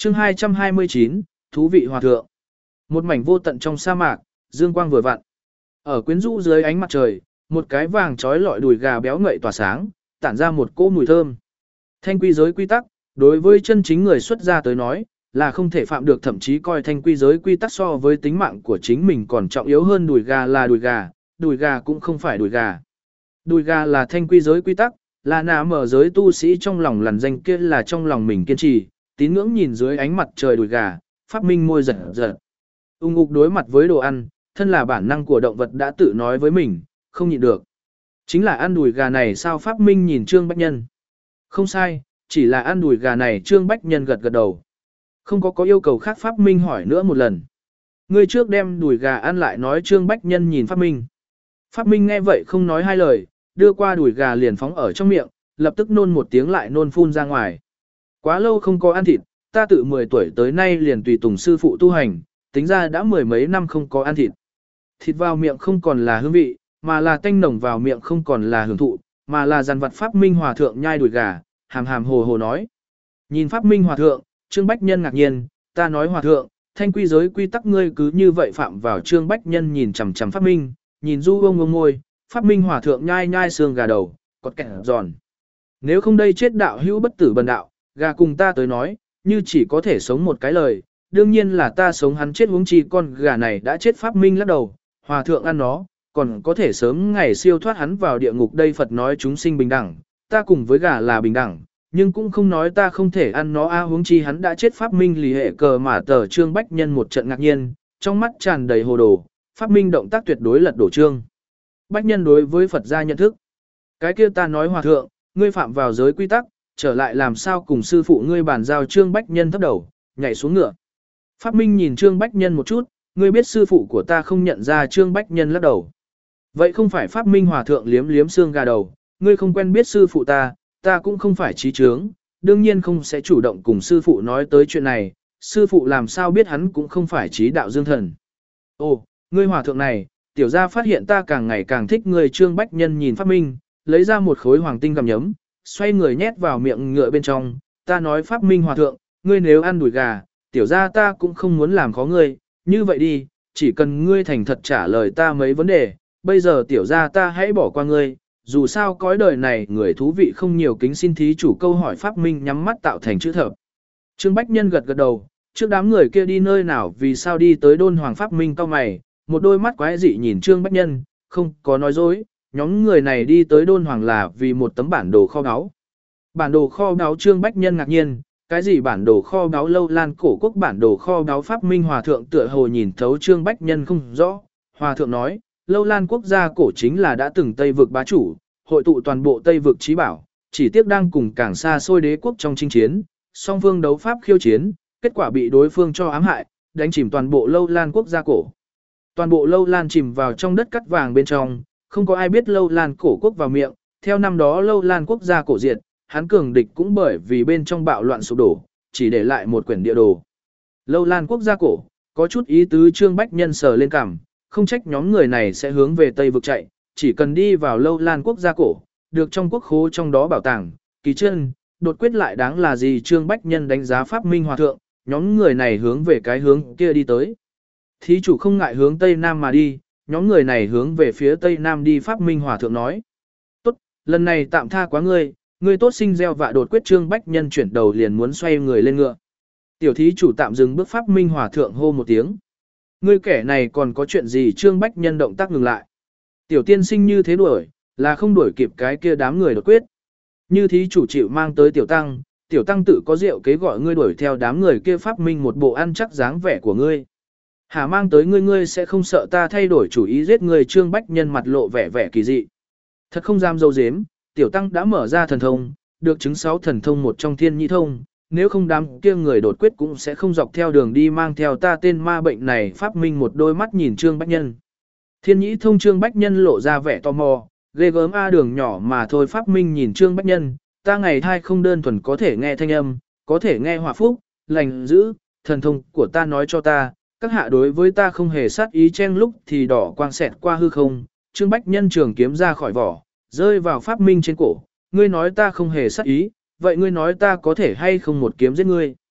chương 229, thú vị hòa thượng. Một mảnh vô tận trong sa mạc, dương quang vừa vặn. Ở quyến rũ dưới ánh mặt trời, một cái vàng trói lọi đùi gà béo ngậy tỏa sáng, tản ra một cỗ mùi thơm. Thanh quy giới quy tắc, đối với chân chính người xuất gia tới nói, là không thể phạm được, thậm chí coi thanh quy giới quy tắc so với tính mạng của chính mình còn trọng yếu hơn. Đùi gà là đùi gà cũng không phải đùi gà. Đùi gà là thanh quy giới quy tắc, là nà mở giới tu sĩ trong lòng lằn danh kia là trong lòng mình kiên trì, tín ngưỡng nhìn dưới ánh mặt trời đùi gà, phát minh môi giật giật. Ung đối mặt với đồ ăn, thân là bản năng của động vật đã tự nói với mình, không nhịn được. Chính là ăn đùi gà này sao? Pháp Minh nhìn Trương Bách Nhân. Không sai, chỉ là ăn đùi gà này. Trương Bách Nhân gật gật đầu. Không có yêu cầu khác. Pháp Minh hỏi nữa một lần. Ngươi trước đem đùi gà ăn lại nói. Trương Bách Nhân nhìn Pháp Minh. Pháp Minh nghe vậy không nói hai lời, đưa qua đùi gà liền phóng ở trong miệng, lập tức nôn một tiếng lại nôn phun ra ngoài. Quá lâu không có ăn thịt, ta tự 10 tuổi tới nay liền tùy tùng sư phụ tu hành, tính ra đã 10 mấy năm không có ăn thịt. Thịt vào miệng không còn là hương vị, mà là tanh nồng vào miệng không còn là hưởng thụ, mà là dàn vật. Pháp Minh Hòa Thượng nhai đùi gà, hàm hàm hồ hồ nói. Nhìn Pháp Minh Hòa Thượng, Trương Bách Nhân ngạc nhiên, ta nói Hòa Thượng, thanh quy giới quy tắc ngươi cứ như vậy phạm vào. Trương Bách Nhân nhìn chằm chằm Pháp Minh, nhìn du ông môi, Pháp Minh Hòa Thượng nhai nhai xương gà đầu, cọt kẹt giòn. Nếu không đây chết đạo hữu bất tử bần đạo, gà cùng ta tới nói, như chỉ có thể sống một cái lời, đương nhiên là ta sống hắn chết, huống chi con gà này đã chết. Pháp Minh lắc đầu, Hòa Thượng ăn nó, còn có thể sớm ngày siêu thoát hắn vào địa ngục đây. Phật nói chúng sinh bình đẳng, ta cùng với gà là bình đẳng, nhưng cũng không nói ta không thể ăn nó a, huống chi hắn đã chết. Pháp Minh lì hệ cờ mà tờ. Trương Bách Nhân một trận ngạc nhiên, trong mắt tràn đầy hồ đồ. Pháp Minh động tác tuyệt đối lật đổ Trương Bách Nhân đối với Phật gia nhận thức. Cái kia ta nói Hòa Thượng, ngươi phạm vào giới quy tắc, trở lại làm sao cùng sư phụ ngươi bàn giao? Trương Bách Nhân thấp đầu, nhảy xuống ngựa. Pháp Minh nhìn Trương Bách Nhân một chút, ngươi biết sư phụ của ta không nhận ra? Trương Bách Nhân lắc đầu. Vậy không phải? Pháp Minh Hòa Thượng liếm liếm xương gà đầu, ngươi không quen biết sư phụ ta cũng không phải trí trướng, đương nhiên không sẽ chủ động cùng sư phụ nói tới chuyện này, sư phụ làm sao biết hắn cũng không phải trí đạo dương thần. Ồ, ngươi Hòa Thượng này, tiểu gia phát hiện ta càng ngày càng thích ngươi. Trương Bách Nhân nhìn Pháp Minh, lấy ra một khối hoàng tinh gặm nhấm, xoay người nhét vào miệng ngựa bên trong. Ta nói Pháp Minh Hòa Thượng, ngươi nếu ăn đùi gà, tiểu gia ta cũng không muốn làm khó ngươi, như vậy đi, chỉ cần ngươi thành thật trả lời ta mấy vấn đề, bây giờ tiểu gia ta hãy bỏ qua ngươi, dù sao cõi đời này người thú vị không nhiều. Kính xin thí chủ câu hỏi. Pháp Minh nhắm mắt tạo thành chữ thập. Trương Bách Nhân gật gật đầu, trước đám người kia đi nơi nào, vì sao đi tới Đôn Hoàng? Pháp Minh cau mày, một đôi mắt quái dị nhìn Trương Bách Nhân, không có nói dối, nhóm người này đi tới Đôn Hoàng là vì một tấm bản đồ kho báu. Bản đồ kho báu? Trương Bách Nhân ngạc nhiên, cái gì bản đồ kho báu? Lâu Lan cổ quốc bản đồ kho báu? Pháp Minh Hòa Thượng tựa hồ nhìn thấu Trương Bách Nhân không rõ. Hòa Thượng nói, Lâu Lan quốc gia cổ chính là đã từng Tây vực bá chủ, hội tụ toàn bộ Tây vực trí bảo, chỉ tiếc đang cùng càng xa xôi đế quốc trong chinh chiến, song phương đấu pháp khiêu chiến, kết quả bị đối phương cho ám hại, đánh chìm toàn bộ Lâu Lan quốc gia cổ. Toàn bộ Lâu Lan chìm vào trong đất cắt vàng bên trong, không có ai biết Lâu Lan cổ quốc vào miệng. Theo năm đó Lâu Lan quốc gia cổ diệt, hắn cường địch cũng bởi vì bên trong bạo loạn sụp đổ, chỉ để lại một quyển địa đồ. Lâu Lan quốc gia cổ, có chút ý tứ. Trương Bách Nhân sờ lên cằm, không trách nhóm người này sẽ hướng về Tây vực chạy, chỉ cần đi vào Lâu Lan quốc gia cổ, được trong quốc khố trong đó bảo tàng, kỳ chân, đột quyết lại đáng là gì? Trương Bách Nhân đánh giá Pháp Minh Hòa Thượng, nhóm người này hướng về cái hướng kia đi tới. Thí chủ không ngại hướng Tây Nam mà đi, nhóm người này hướng về phía Tây Nam đi. Pháp Minh Hòa Thượng nói, tốt, lần này tạm tha quá ngươi tốt sinh gieo vạ đột quyết. Trương Bách Nhân chuyển đầu liền muốn xoay người lên ngựa. Tiểu thí chủ tạm dừng bước. Pháp Minh Hòa Thượng hô một tiếng, ngươi kẻ này còn có chuyện gì? Trương Bách Nhân động tác ngừng lại. Tiểu tiên sinh như thế đuổi, là không đuổi kịp cái kia đám người đột quyết. Như thí chủ chịu mang tới tiểu tăng tự có rượu kế gọi ngươi đuổi theo đám người kia. Pháp Minh một bộ ăn chắc dáng vẻ của ngươi. Hả, mang tới ngươi sẽ không sợ ta thay đổi chủ ý giết ngươi? Trương Bách Nhân mặt lộ vẻ kỳ dị. Thật không dám dâu dếm, tiểu tăng đã mở ra thần thông, được chứng 6 thần thông một trong thiên nhĩ thông, nếu không đám kia người đột quyết cũng sẽ không dọc theo đường đi mang theo ta tên ma bệnh này. Pháp Minh một đôi mắt nhìn Trương Bách Nhân. Thiên nhĩ thông? Trương Bách Nhân lộ ra vẻ tò mò, ghê gớm a, đường nhỏ mà thôi. Pháp Minh nhìn Trương Bách Nhân, ta ngày thai không đơn thuần có thể nghe thanh âm, có thể nghe hòa phúc, lành dữ, thần thông của ta nói cho ta, các hạ đối với ta không hề sát ý. Chen lúc thì đỏ quang xẹt qua hư không, Trương Bách Nhân trường kiếm ra khỏi vỏ, rơi vào Pháp Minh trên cổ. Ngươi nói ta không hề sát ý, vậy ngươi nói ta có thể hay không một kiếm giết ngươi?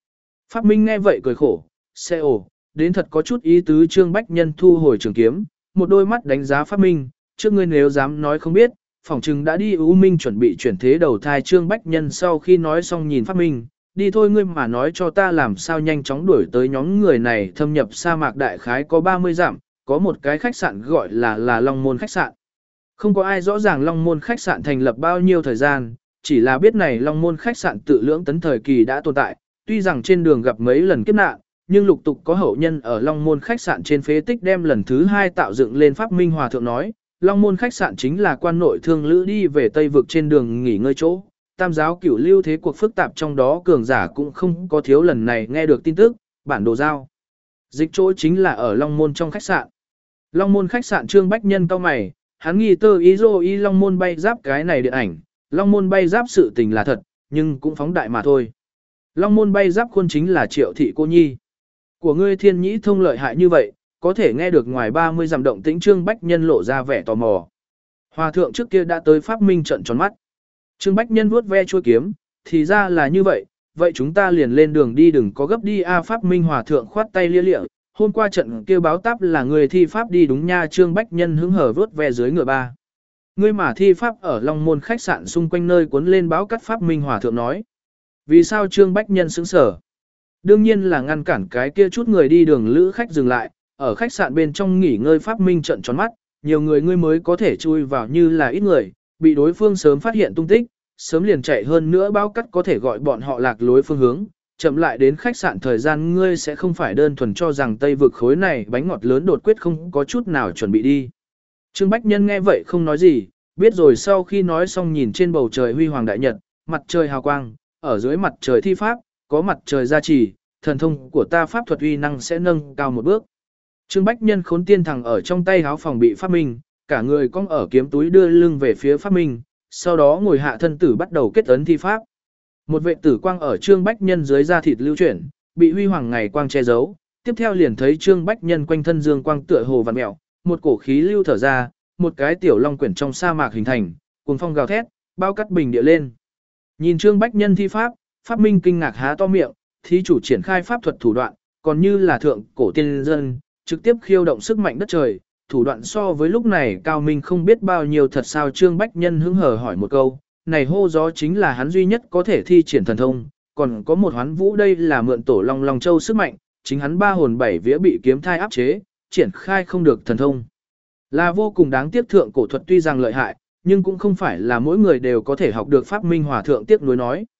Pháp Minh nghe vậy cười khổ, xe ồ, đến thật có chút ý tứ. Trương Bách Nhân thu hồi trường kiếm, một đôi mắt đánh giá Pháp Minh, trước ngươi nếu dám nói không biết, phỏng chừng đã đi ưu minh chuẩn bị chuyển thế đầu thai. Trương Bách Nhân sau khi nói xong nhìn Pháp Minh, đi thôi, ngươi mà nói cho ta làm sao nhanh chóng đuổi tới nhóm người này. Thâm nhập sa mạc đại khái có 30 dặm, có một cái khách sạn gọi là Long Môn khách sạn. Không có ai rõ ràng Long Môn khách sạn thành lập bao nhiêu thời gian, chỉ là biết này Long Môn khách sạn tự lưỡng tấn thời kỳ đã tồn tại, tuy rằng trên đường gặp mấy lần kiếp nạn, nhưng lục tục có hậu nhân ở Long Môn khách sạn trên phế tích đem lần thứ 2 tạo dựng lên. Pháp Minh Hòa thượng nói, Long Môn khách sạn chính là quan nội thương lữ đi về Tây vực trên đường nghỉ ngơi chỗ. Tam giáo cửu lưu thế cuộc phức tạp, trong đó cường giả cũng không có thiếu. Lần này nghe được tin tức, bản đồ giao dịch chỗ chính là ở Long Môn trong khách sạn. Long Môn khách sạn. Trương Bách Nhân cau mày, hắn nghi tơ ý dô y Long Môn bay giáp cái này điện ảnh, Long Môn bay giáp sự tình là thật, nhưng cũng phóng đại mà thôi. Long Môn bay giáp khuôn chính là Triệu thị cô nhi. Của ngươi thiên nhĩ thông lợi hại như vậy, có thể nghe được ngoài 30 dặm động tĩnh. Trương Bách Nhân lộ ra vẻ tò mò. Hòa thượng trước kia đã tới Pháp Minh trận tròn mắt. Trương Bách Nhân vuốt ve chuôi kiếm, thì ra là như vậy, vậy chúng ta liền lên đường đi, đừng có gấp đi a. Pháp Minh Hòa thượng khoát tay lia lịa, hôm qua trận kia báo táp là người thi pháp đi đúng nha. Trương Bách Nhân hứng hở vuốt ve dưới ngựa ba. Ngươi mà thi pháp ở Long Môn khách sạn xung quanh nơi cuốn lên báo cắt. Pháp Minh Hòa thượng nói. Vì sao? Trương Bách Nhân sững sở. Đương nhiên là ngăn cản cái kia chút người đi đường lữ khách dừng lại, ở khách sạn bên trong nghỉ ngơi. Pháp Minh trợn tròn mắt, nhiều người ngươi mới có thể chui vào, như là ít người, bị đối phương sớm phát hiện tung tích, sớm liền chạy. Hơn nữa báo cắt có thể gọi bọn họ lạc lối phương hướng, chậm lại đến khách sạn thời gian. Ngươi sẽ không phải đơn thuần cho rằng Tây vực khối này bánh ngọt lớn đột quyết không có chút nào chuẩn bị đi. Trương Bách Nhân nghe vậy không nói gì, biết rồi. Sau khi nói xong nhìn trên bầu trời huy hoàng đại nhật, mặt trời hào quang, ở dưới mặt trời thi pháp, có mặt trời gia trì, thần thông của ta pháp thuật uy năng sẽ nâng cao một bước. Trương Bách Nhân khốn tiên thẳng ở trong tay háo phòng bị Pháp Minh, cả người cong ở kiếm túi đưa lưng về phía Pháp Minh, sau đó ngồi hạ thân tử bắt đầu kết ấn thi pháp. Một vệ tử quang ở Trương Bách Nhân dưới da thịt lưu chuyển, bị huy hoàng ngày quang che giấu. Tiếp theo liền thấy Trương Bách Nhân quanh thân dương quang tựa hồ vặn mèo, một cổ khí lưu thở ra, một cái tiểu long quyển trong sa mạc hình thành, cuồng phong gào thét, bao cắt bình địa lên. Nhìn Trương Bách Nhân thi pháp, Pháp Minh kinh ngạc há to miệng, thí chủ triển khai pháp thuật thủ đoạn, còn như là thượng cổ tiên dân, trực tiếp khiêu động sức mạnh đất trời, thủ đoạn so với lúc này cao minh không biết bao nhiêu. Thật sao? Trương Bách Nhân hứng hở hỏi một câu, này hô gió chính là hắn duy nhất có thể thi triển thần thông, còn có một hoán vũ, đây là mượn tổ Long Long Châu sức mạnh, chính hắn 3 hồn 7 vía bị kiếm thai áp chế, triển khai không được thần thông. Là vô cùng đáng tiếc. Thượng cổ thuật tuy rằng lợi hại, nhưng cũng không phải là mỗi người đều có thể học được. Pháp Minh Hòa thượng tiếc nuối nói.